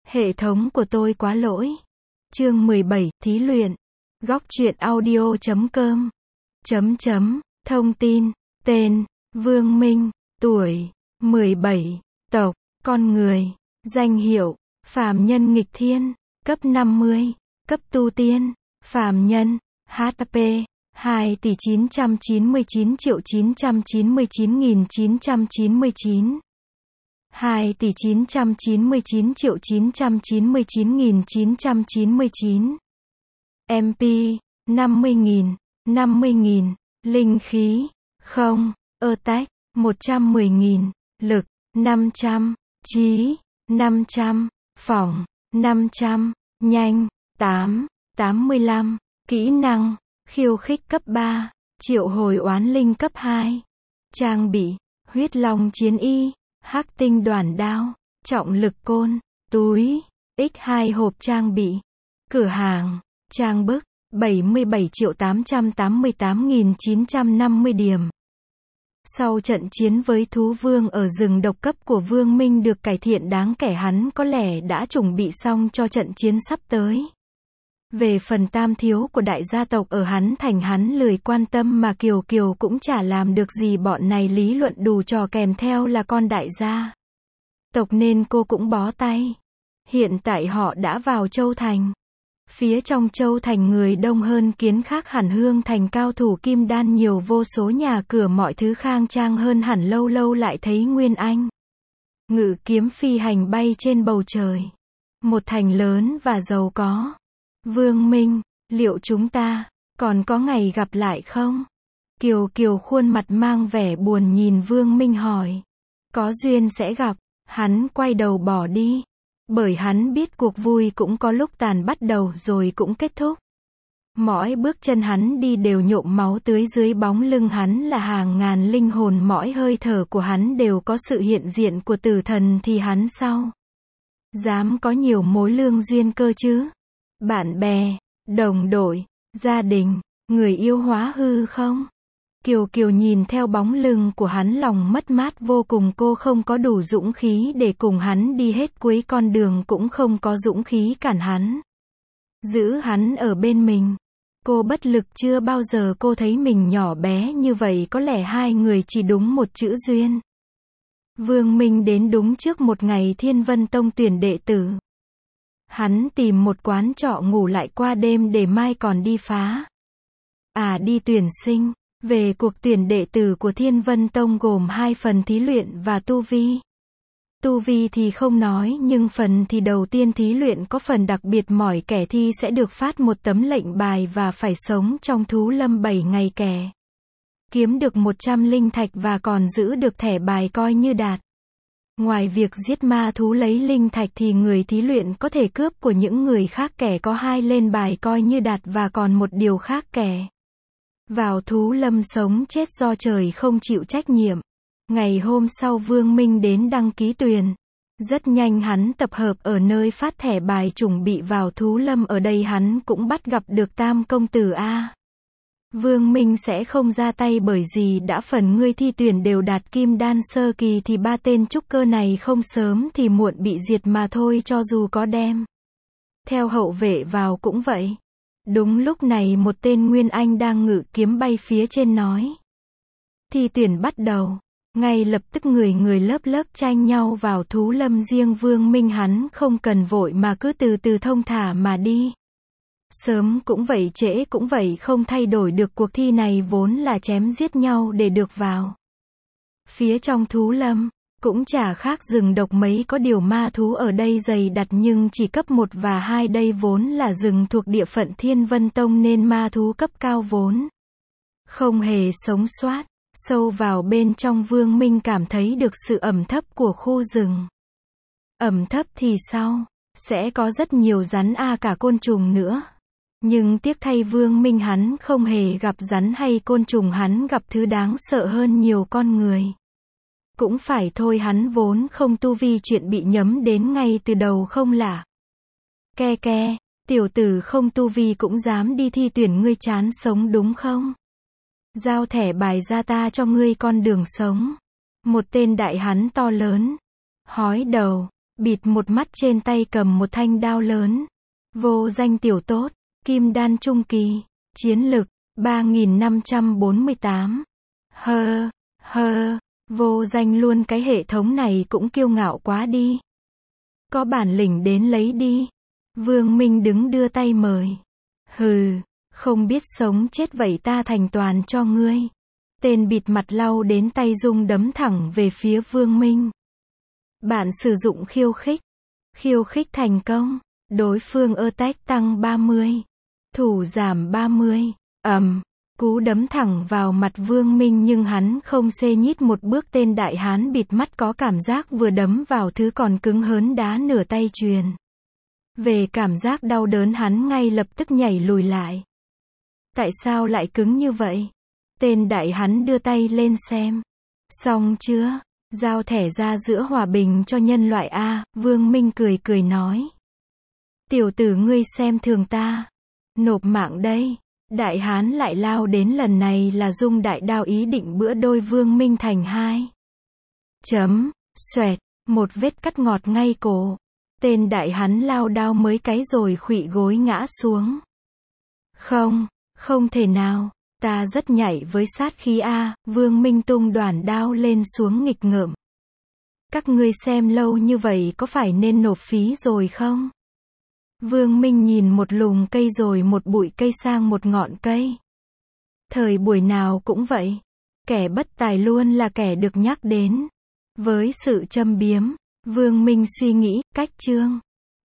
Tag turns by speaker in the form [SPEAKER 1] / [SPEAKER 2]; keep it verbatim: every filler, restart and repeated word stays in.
[SPEAKER 1] Hệ thống của tôi quá lỗi. Chương mười bảy, thí luyện. Góc truyện audio chấm com. Chấm chấm. Thông tin. Tên. Vương Minh. Tuổi. mười bảy. Tộc. Con người. Danh hiệu. Phàm nhân nghịch thiên. Cấp năm mươi. Cấp tu tiên. Phàm nhân. hát pê. hai tỷ chín trăm chín mươi chín triệu chín trăm chín mươi chín nghìn chín trăm chín mươi chín. hai tỷ chín trăm chín mươi chín triệu chín trăm chín mươi chín nghìn chín trăm chín mươi chín. em pê, năm mươi nghìn, năm mươi nghìn. Linh khí, không. Attack, một trăm mười nghìn. Lực, năm trăm. Trí, năm trăm. Phỏng, năm trăm. Nhanh, tám, tám mươi lăm. Kỹ năng, khiêu khích cấp ba. Triệu hồi oán linh cấp hai. Trang bị, huyết long chiến y. Hắc tinh đoản đao, trọng lực côn, túi, nhân hai hộp trang bị. Cửa hàng, trang bức, bảy mươi bảy triệu tám trăm tám mươi tám nghìn chín trăm năm mươi điểm. Sau trận chiến với thú vương ở rừng độc cấp của Vương Minh được cải thiện đáng kể, hắn có lẽ đã chuẩn bị xong cho trận chiến sắp tới. Về phần tam thiếu của đại gia tộc ở hắn thành, hắn lười quan tâm, mà Kiều Kiều cũng chả làm được gì bọn này, lý luận đủ trò, kèm theo là con đại gia tộc nên cô cũng bó tay. Hiện tại họ đã vào Châu Thành. Phía trong Châu Thành người đông hơn kiến, khác hẳn Hương Thành, cao thủ kim đan nhiều vô số, nhà cửa mọi thứ khang trang hơn hẳn. Lâu lâu lại thấy Nguyên Anh ngự kiếm phi hành bay trên bầu trời. Một thành lớn và giàu có. Vương Minh, liệu chúng ta còn có ngày gặp lại không? Kiều Kiều khuôn mặt mang vẻ buồn nhìn Vương Minh hỏi. Có duyên sẽ gặp. Hắn quay đầu bỏ đi. Bởi hắn biết cuộc vui cũng có lúc tàn, bắt đầu rồi cũng kết thúc. Mỗi bước chân hắn đi đều nhộm máu tươi, dưới bóng lưng hắn là hàng ngàn linh hồn, mỗi hơi thở của hắn đều có sự hiện diện của tử thần, thì hắn sao dám có nhiều mối lương duyên cơ chứ? Bạn bè, đồng đội, gia đình, người yêu hóa hư không? Kiều Kiều nhìn theo bóng lưng của hắn, lòng mất mát vô cùng. Cô không có đủ dũng khí để cùng hắn đi hết cuối con đường, cũng không có dũng khí cản hắn, giữ hắn ở bên mình. Cô bất lực, chưa bao giờ cô thấy mình nhỏ bé như vậy. Có lẽ hai người chỉ đúng một chữ duyên. Vương Minh đến đúng trước một ngày Thiên Vân Tông tuyển đệ tử. Hắn tìm một quán trọ ngủ lại qua đêm để mai còn đi phá. À đi tuyển sinh. Về cuộc tuyển đệ tử của Thiên Vân Tông gồm hai phần, thí luyện và tu vi. Tu vi thì không nói, nhưng phần thì đầu tiên thí luyện có phần đặc biệt, mỏi kẻ thi sẽ được phát một tấm lệnh bài và phải sống trong thú lâm bảy ngày, kẻ kiếm được một trăm linh thạch và còn giữ được thẻ bài coi như đạt. Ngoài việc giết ma thú lấy linh thạch thì người thí luyện có thể cướp của những người khác, kẻ có hai lên bài coi như đạt, và còn một điều khác, kẻ vào thú lâm sống chết do trời không chịu trách nhiệm. Ngày hôm sau Vương Minh đến đăng ký tuyển. Rất nhanh hắn tập hợp ở nơi phát thẻ bài chuẩn bị vào thú lâm. Ở đây hắn cũng bắt gặp được Tam công tử A. Vương Minh sẽ không ra tay, bởi vì đã phần ngươi thi tuyển đều đạt kim đan sơ kỳ thì ba tên trúc cơ này không sớm thì muộn bị diệt mà thôi, cho dù có đem theo hậu vệ vào cũng vậy. Đúng lúc này một tên Nguyên Anh đang ngự kiếm bay phía trên nói. Thi tuyển bắt đầu. Ngay lập tức người người lớp lớp tranh nhau vào thú lâm. Riêng Vương Minh hắn không cần vội mà cứ từ từ thông thả mà đi. Sớm cũng vậy, trễ cũng vậy, không thay đổi được. Cuộc thi này vốn là chém giết nhau để được vào phía trong thú lâm. Cũng chả khác rừng độc mấy, có điều ma thú ở đây dày đặc nhưng chỉ cấp một và hai. Đây vốn là rừng thuộc địa phận Thiên Vân Tông nên ma thú cấp cao vốn không hề sống sót. Sâu vào bên trong, Vương Minh cảm thấy được sự ẩm thấp của khu rừng. Ẩm thấp thì sao? Sẽ có rất nhiều rắn, a à cả côn trùng nữa. Nhưng tiếc thay Vương Minh hắn không hề gặp rắn hay côn trùng, hắn gặp thứ đáng sợ hơn nhiều, con người. Cũng phải thôi, hắn vốn không tu vi, chuyện bị nhắm đến ngay từ đầu không lạ. Ke ke, tiểu tử không tu vi cũng dám đi thi tuyển, ngươi chán sống đúng không? Giao thẻ bài ra, ta cho ngươi con đường sống. Một tên đại hán to lớn hói đầu bịt một mắt trên tay cầm một thanh đao lớn. Vô danh tiểu tốt, kim đan trung kỳ, chiến lực, ba nghìn năm trăm bốn mươi tám. Hơ, hơ, vô danh luôn cái hệ thống này cũng kiêu ngạo quá đi. Có bản lĩnh đến lấy đi. Vương Minh đứng đưa tay mời. Hừ, không biết sống chết vậy ta thành toàn cho ngươi. Tên bịt mặt lau đến tay rung đấm thẳng về phía Vương Minh. Bạn sử dụng khiêu khích. Khiêu khích thành công. Đối phương attack tăng ba mươi. Thủ giảm ba mươi. Ầm. Cú đấm thẳng vào mặt Vương Minh nhưng hắn không xê nhít một bước. Tên đại hán bịt mắt có cảm giác vừa đấm vào thứ còn cứng hơn đá nửa tay truyền. Về cảm giác đau đớn hắn ngay lập tức nhảy lùi lại. Tại sao lại cứng như vậy? Tên đại hán đưa tay lên xem. Xong chưa? Giao thẻ ra giữa hòa bình cho nhân loại A. Vương Minh cười cười nói. Tiểu tử ngươi xem thường ta. Nộp mạng đây. Đại hán lại lao đến, lần này là dung đại đao ý định bữa đôi Vương Minh thành hai. Chấm, xoẹt, một vết cắt ngọt ngay cổ. Tên đại hán lao đao mấy cái rồi khuỵu gối ngã xuống. Không, không thể nào, ta rất nhạy với sát khí A. Vương Minh tung đoản đao lên xuống nghịch ngợm. Các ngươi xem lâu như vậy có phải nên nộp phí rồi không? Vương Minh nhìn một lùm cây rồi một bụi cây sang một ngọn cây. Thời buổi nào cũng vậy. Kẻ bất tài luôn là kẻ được nhắc đến. Với sự châm biếm, Vương Minh suy nghĩ, cách chương.